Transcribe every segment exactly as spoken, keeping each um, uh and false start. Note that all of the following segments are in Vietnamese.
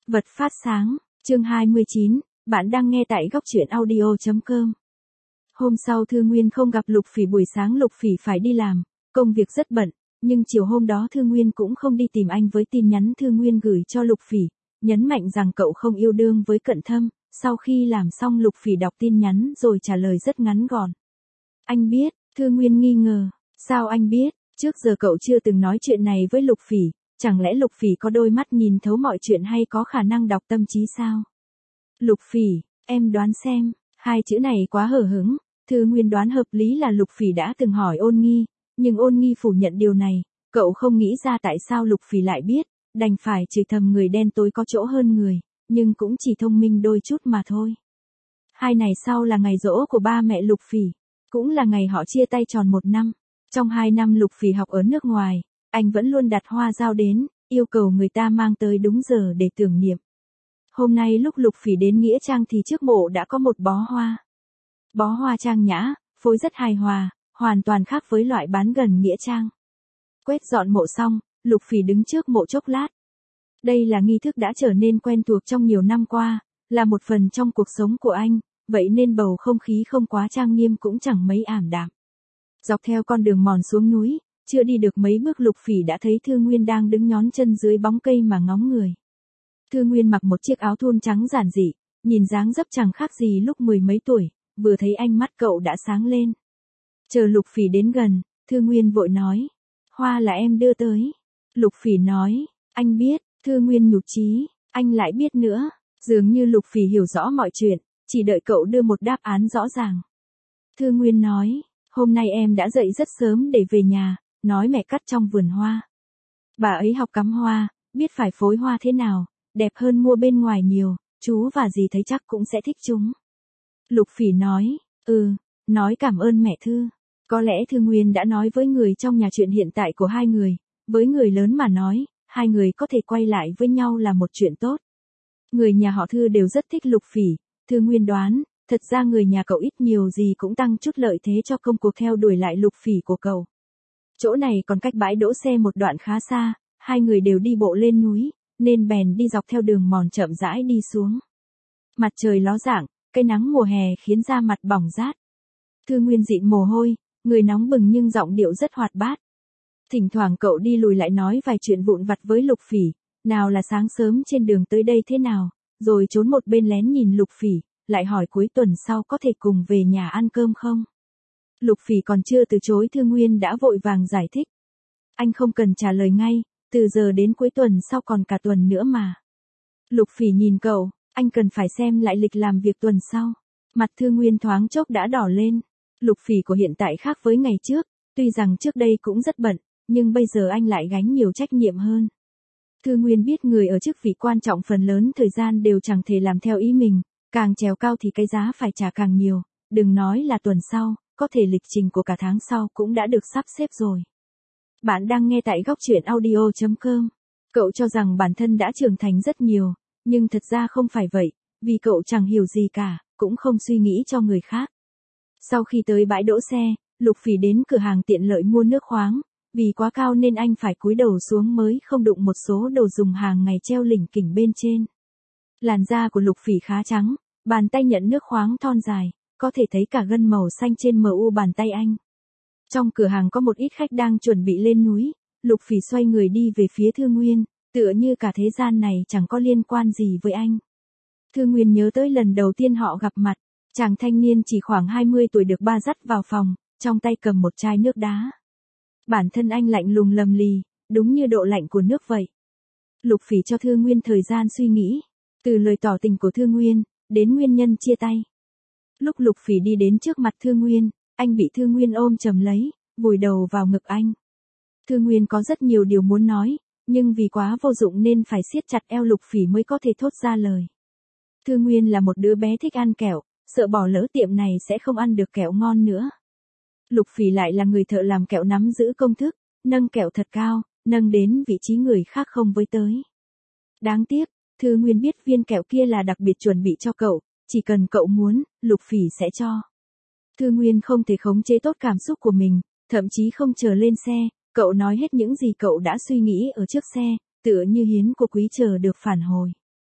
Vật phát sáng, chương hai mươi chín, bạn đang nghe tại góc truyện audio chấm com. Hôm sau Thư Nguyên không gặp Lục Phỉ, buổi sáng Lục Phỉ phải đi làm, công việc rất bận, nhưng chiều hôm đó Thư Nguyên cũng không đi tìm anh với tin nhắn Thư Nguyên gửi cho Lục Phỉ, nhấn mạnh rằng cậu không yêu đương với Cận Thâm. Sau khi làm xong Lục Phỉ đọc tin nhắn rồi trả lời rất ngắn gọn. Anh biết, Thư Nguyên nghi ngờ, sao anh biết, trước giờ cậu chưa từng nói chuyện này với Lục Phỉ, chẳng lẽ Lục Phỉ có đôi mắt nhìn thấu mọi chuyện hay có khả năng đọc tâm trí sao? Lục Phỉ, em đoán xem, hai chữ này quá hở hững, Thư Nguyên đoán hợp lý là Lục Phỉ đã từng hỏi Ôn Nghi, nhưng Ôn Nghi phủ nhận điều này, cậu không nghĩ ra tại sao Lục Phỉ lại biết, đành phải chửi thầm người đen tối có chỗ hơn người, nhưng cũng chỉ thông minh đôi chút mà thôi. Hai ngày sau là ngày giỗ của ba mẹ Lục Phỉ, cũng là ngày họ chia tay tròn một năm. Trong hai năm Lục Phỉ học ở nước ngoài, anh vẫn luôn đặt hoa dao đến, yêu cầu người ta mang tới đúng giờ để tưởng niệm. Hôm nay lúc Lục Phỉ đến Nghĩa Trang thì trước mộ đã có một bó hoa. Bó hoa trang nhã, phối rất hài hòa, hoàn toàn khác với loại bán gần Nghĩa Trang. Quét dọn mộ xong, Lục Phỉ đứng trước mộ chốc lát. Đây là nghi thức đã trở nên quen thuộc trong nhiều năm qua, là một phần trong cuộc sống của anh, vậy nên bầu không khí không quá trang nghiêm cũng chẳng mấy ảm đạm. Dọc theo con đường mòn xuống núi, chưa đi được mấy bước Lục Phỉ đã thấy Thư Nguyên đang đứng nhón chân dưới bóng cây mà ngóng người. Thư Nguyên mặc một chiếc áo thun trắng giản dị, nhìn dáng dấp chẳng khác gì lúc mười mấy tuổi, vừa thấy anh mắt cậu đã sáng lên. Chờ Lục Phỉ đến gần, Thư Nguyên vội nói, hoa là em đưa tới. Lục Phỉ nói, anh biết. Thư Nguyên nhục chí, anh lại biết nữa, dường như Lục Phỉ hiểu rõ mọi chuyện, chỉ đợi cậu đưa một đáp án rõ ràng. Thư Nguyên nói, hôm nay em đã dậy rất sớm để về nhà, nói mẹ cắt trong vườn hoa. Bà ấy học cắm hoa, biết phải phối hoa thế nào, đẹp hơn mua bên ngoài nhiều, chú và dì thấy chắc cũng sẽ thích chúng. Lục Phỉ nói, ừ, nói cảm ơn mẹ Thư. Có lẽ Thư Nguyên đã nói với người trong nhà chuyện hiện tại của hai người, với người lớn mà nói, hai người có thể quay lại với nhau là một chuyện tốt. Người nhà họ Thư đều rất thích Lục Phỉ, Thư Nguyên đoán, thật ra người nhà cậu ít nhiều gì cũng tăng chút lợi thế cho công cuộc theo đuổi lại Lục Phỉ của cậu. Chỗ này còn cách bãi đỗ xe một đoạn khá xa, hai người đều đi bộ lên núi, nên bèn đi dọc theo đường mòn chậm rãi đi xuống. Mặt trời ló dạng, cái nắng mùa hè khiến da mặt bỏng rát. Thư Nguyên dịn mồ hôi, người nóng bừng nhưng giọng điệu rất hoạt bát. Thỉnh thoảng cậu đi lùi lại nói vài chuyện vụn vặt với Lục Phỉ, nào là sáng sớm trên đường tới đây thế nào, rồi trốn một bên lén nhìn Lục Phỉ, lại hỏi cuối tuần sau có thể cùng về nhà ăn cơm không. Lục Phỉ còn chưa từ chối Thư Nguyên đã vội vàng giải thích. Anh không cần trả lời ngay, từ giờ đến cuối tuần sau còn cả tuần nữa mà. Lục Phỉ nhìn cậu, anh cần phải xem lại lịch làm việc tuần sau. Mặt Thư Nguyên thoáng chốc đã đỏ lên. Lục Phỉ của hiện tại khác với ngày trước, tuy rằng trước đây cũng rất bận, nhưng bây giờ anh lại gánh nhiều trách nhiệm hơn. Thư Nguyên biết người ở chức vị quan trọng phần lớn thời gian đều chẳng thể làm theo ý mình, càng trèo cao thì cái giá phải trả càng nhiều, đừng nói là tuần sau, có thể lịch trình của cả tháng sau cũng đã được sắp xếp rồi. Bạn đang nghe tại góc truyện audio chấm com. Cậu cho rằng bản thân đã trưởng thành rất nhiều, nhưng thật ra không phải vậy, vì cậu chẳng hiểu gì cả, cũng không suy nghĩ cho người khác. Sau khi tới bãi đỗ xe, Lục Phỉ đến cửa hàng tiện lợi mua nước khoáng. Vì quá cao nên anh phải cúi đầu xuống mới không đụng một số đồ dùng hàng ngày treo lỉnh kỉnh bên trên. Làn da của Lục Phỉ khá trắng, bàn tay nhận nước khoáng thon dài, có thể thấy cả gân màu xanh trên mu bàn tay anh. Trong cửa hàng có một ít khách đang chuẩn bị lên núi, Lục Phỉ xoay người đi về phía Thư Nguyên, tựa như cả thế gian này chẳng có liên quan gì với anh. Thư Nguyên nhớ tới lần đầu tiên họ gặp mặt, chàng thanh niên chỉ khoảng hai mươi tuổi được ba dắt vào phòng, trong tay cầm một chai nước đá. Bản thân anh lạnh lùng lầm lì, đúng như độ lạnh của nước vậy. Lục Phỉ cho Thư Nguyên thời gian suy nghĩ, từ lời tỏ tình của Thư Nguyên, đến nguyên nhân chia tay. Lúc Lục Phỉ đi đến trước mặt Thư Nguyên, anh bị Thư Nguyên ôm chầm lấy, vùi đầu vào ngực anh. Thư Nguyên có rất nhiều điều muốn nói, nhưng vì quá vô dụng nên phải siết chặt eo Lục Phỉ mới có thể thốt ra lời. Thư Nguyên là một đứa bé thích ăn kẹo, sợ bỏ lỡ tiệm này sẽ không ăn được kẹo ngon nữa. Lục Phỉ lại là người thợ làm kẹo nắm giữ công thức, nâng kẹo thật cao, nâng đến vị trí người khác không với tới. Đáng tiếc, Thư Nguyên biết viên kẹo kia là đặc biệt chuẩn bị cho cậu, chỉ cần cậu muốn, Lục Phỉ sẽ cho. Thư Nguyên không thể khống chế tốt cảm xúc của mình, thậm chí không chờ lên xe, cậu nói hết những gì cậu đã suy nghĩ ở trước xe, tựa như hiến của quý chờ được phản hồi.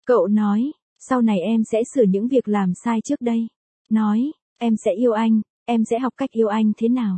Cậu nói, sau này em sẽ sửa những việc làm sai trước đây. Nói, em sẽ yêu anh, em sẽ học cách yêu anh thế nào.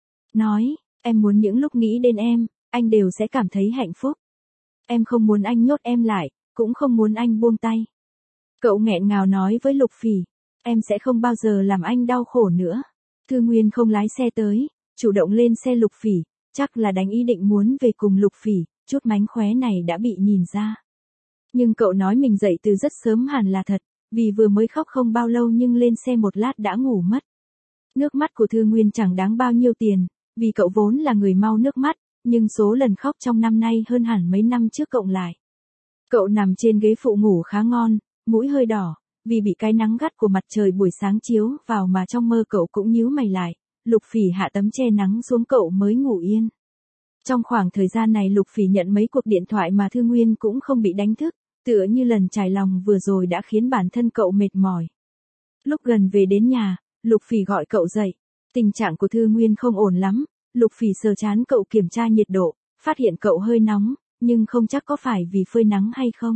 Nói, em muốn những lúc nghĩ đến em, anh đều sẽ cảm thấy hạnh phúc. Em không muốn anh nhốt em lại, cũng không muốn anh buông tay. Cậu nghẹn ngào nói với Lục Phỉ, em sẽ không bao giờ làm anh đau khổ nữa. Thư Nguyên không lái xe tới, chủ động lên xe Lục Phỉ, chắc là đánh ý định muốn về cùng Lục Phỉ, chút mánh khóe này đã bị nhìn ra. Nhưng cậu nói mình dậy từ rất sớm hẳn là thật, vì vừa mới khóc không bao lâu nhưng lên xe một lát đã ngủ mất. Nước mắt của Thư Nguyên chẳng đáng bao nhiêu tiền, vì cậu vốn là người mau nước mắt, nhưng số lần khóc trong năm nay hơn hẳn mấy năm trước cộng lại. Cậu nằm trên ghế phụ ngủ khá ngon, mũi hơi đỏ, vì bị cái nắng gắt của mặt trời buổi sáng chiếu vào mà trong mơ cậu cũng nhíu mày lại. Lục Phỉ hạ tấm che nắng xuống cậu mới ngủ yên. Trong khoảng thời gian này Lục Phỉ nhận mấy cuộc điện thoại mà Thư Nguyên cũng không bị đánh thức, tựa như lần trải lòng vừa rồi đã khiến bản thân cậu mệt mỏi. Lúc gần về đến nhà, Lục Phỉ gọi cậu dậy. Tình trạng của Thư Nguyên không ổn lắm, Lục Phỉ sờ trán cậu kiểm tra nhiệt độ, phát hiện cậu hơi nóng, nhưng không chắc có phải vì phơi nắng hay không.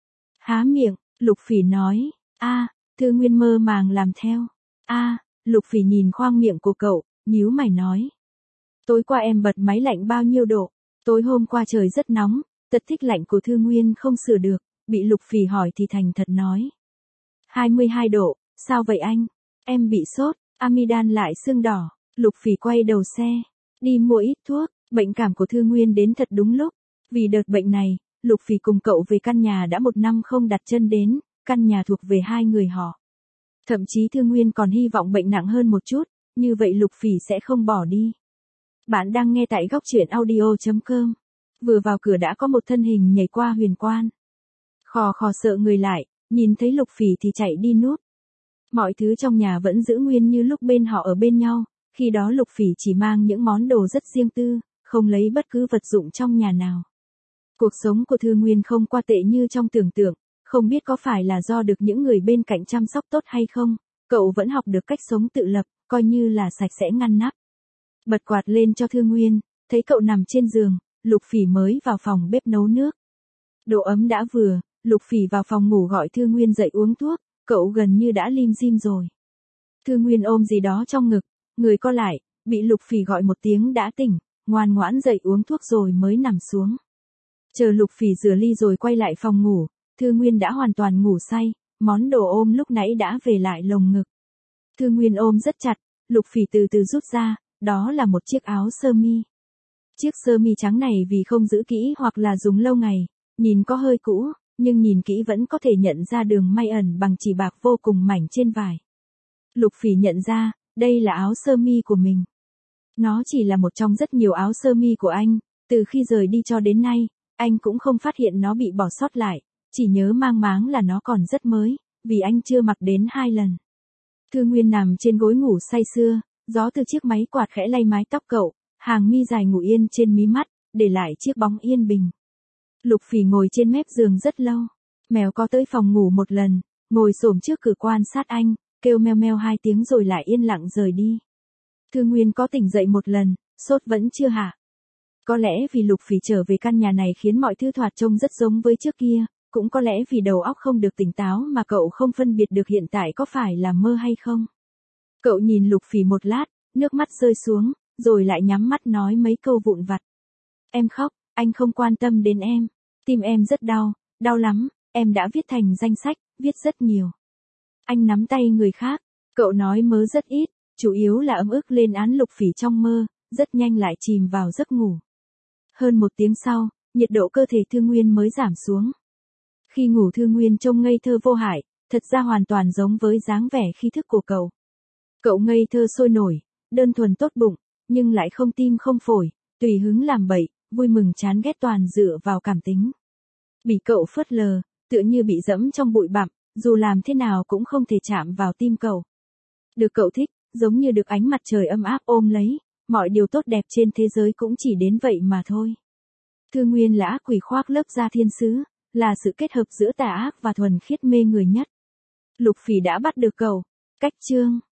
Há miệng, Lục Phỉ nói, a, Thư Nguyên mơ màng làm theo. A, Lục Phỉ nhìn khoang miệng của cậu, nhíu mày nói. Tối qua em bật máy lạnh bao nhiêu độ? Tối hôm qua trời rất nóng, tật thích lạnh của Thư Nguyên không sửa được, bị Lục Phỉ hỏi thì thành thật nói. hai mươi hai độ, sao vậy anh? Em bị sốt, amidan lại sưng đỏ. Lục Phỉ quay đầu xe, đi mua ít thuốc. Bệnh cảm của Thư Nguyên đến thật đúng lúc. Vì đợt bệnh này, Lục Phỉ cùng cậu về căn nhà đã một năm không đặt chân đến, căn nhà thuộc về hai người họ. Thậm chí Thư Nguyên còn hy vọng bệnh nặng hơn một chút, như vậy Lục Phỉ sẽ không bỏ đi. Bạn đang nghe tại góc truyện audio chấm com. Vừa vào cửa đã có một thân hình nhảy qua huyền quan. Khò khò sợ người lại, nhìn thấy Lục Phỉ thì chạy đi núp. Mọi thứ trong nhà vẫn giữ nguyên như lúc bên họ ở bên nhau, khi đó Lục Phỉ chỉ mang những món đồ rất riêng tư, không lấy bất cứ vật dụng trong nhà nào. Cuộc sống của Thư Nguyên không qua tệ như trong tưởng tượng, không biết có phải là do được những người bên cạnh chăm sóc tốt hay không, cậu vẫn học được cách sống tự lập, coi như là sạch sẽ ngăn nắp. Bật quạt lên cho Thư Nguyên, thấy cậu nằm trên giường, Lục Phỉ mới vào phòng bếp nấu nước. Độ ấm đã vừa, Lục Phỉ vào phòng ngủ gọi Thư Nguyên dậy uống thuốc, cậu gần như đã lim dim rồi. Thư Nguyên ôm gì đó trong ngực, người co lại, bị Lục Phỉ gọi một tiếng đã tỉnh, ngoan ngoãn dậy uống thuốc rồi mới nằm xuống. Chờ Lục Phỉ rửa ly rồi quay lại phòng ngủ, Thư Nguyên đã hoàn toàn ngủ say, món đồ ôm lúc nãy đã về lại lồng ngực. Thư Nguyên ôm rất chặt, Lục Phỉ từ từ rút ra, đó là một chiếc áo sơ mi. Chiếc sơ mi trắng này vì không giữ kỹ hoặc là dùng lâu ngày, nhìn có hơi cũ, nhưng nhìn kỹ vẫn có thể nhận ra đường may ẩn bằng chỉ bạc vô cùng mảnh trên vải. Lục Phỉ nhận ra, đây là áo sơ mi của mình. Nó chỉ là một trong rất nhiều áo sơ mi của anh, từ khi rời đi cho đến nay, anh cũng không phát hiện nó bị bỏ sót lại, chỉ nhớ mang máng là nó còn rất mới, vì anh chưa mặc đến hai lần. Thư Nguyên nằm trên gối ngủ say sưa, gió từ chiếc máy quạt khẽ lay mái tóc cậu, hàng mi dài ngủ yên trên mí mắt, để lại chiếc bóng yên bình. Lục Phỉ ngồi trên mép giường rất lâu, mèo có tới phòng ngủ một lần, ngồi xổm trước cửa quan sát anh, kêu meo meo hai tiếng rồi lại yên lặng rời đi. Thư Nguyên có tỉnh dậy một lần, sốt vẫn chưa hạ. Có lẽ vì Lục Phỉ trở về căn nhà này khiến mọi thứ thoạt trông rất giống với trước kia, cũng có lẽ vì đầu óc không được tỉnh táo mà cậu không phân biệt được hiện tại có phải là mơ hay không. Cậu nhìn Lục Phỉ một lát, nước mắt rơi xuống, rồi lại nhắm mắt nói mấy câu vụn vặt. Em khóc, anh không quan tâm đến em. Tim em rất đau, đau lắm, em đã viết thành danh sách, viết rất nhiều. Anh nắm tay người khác, cậu nói mớ rất ít, chủ yếu là ấm ức lên án Lục Phỉ trong mơ, rất nhanh lại chìm vào giấc ngủ. Hơn một tiếng sau, nhiệt độ cơ thể Thư Nguyên mới giảm xuống. Khi ngủ Thư Nguyên trông ngây thơ vô hại, thật ra hoàn toàn giống với dáng vẻ khi thức của cậu. Cậu ngây thơ sôi nổi, đơn thuần tốt bụng, nhưng lại không tim không phổi, tùy hứng làm bậy, vui mừng chán ghét toàn dựa vào cảm tính. Bị cậu phớt lờ, tựa như bị dẫm trong bụi bặm, dù làm thế nào cũng không thể chạm vào tim cậu. Được cậu thích, giống như được ánh mặt trời ấm áp ôm lấy, mọi điều tốt đẹp trên thế giới cũng chỉ đến vậy mà thôi. Thư Nguyên là ác quỷ khoác lớp da thiên sứ, là sự kết hợp giữa tà ác và thuần khiết mê người nhất. Lục Phỉ đã bắt được cậu. Cách chương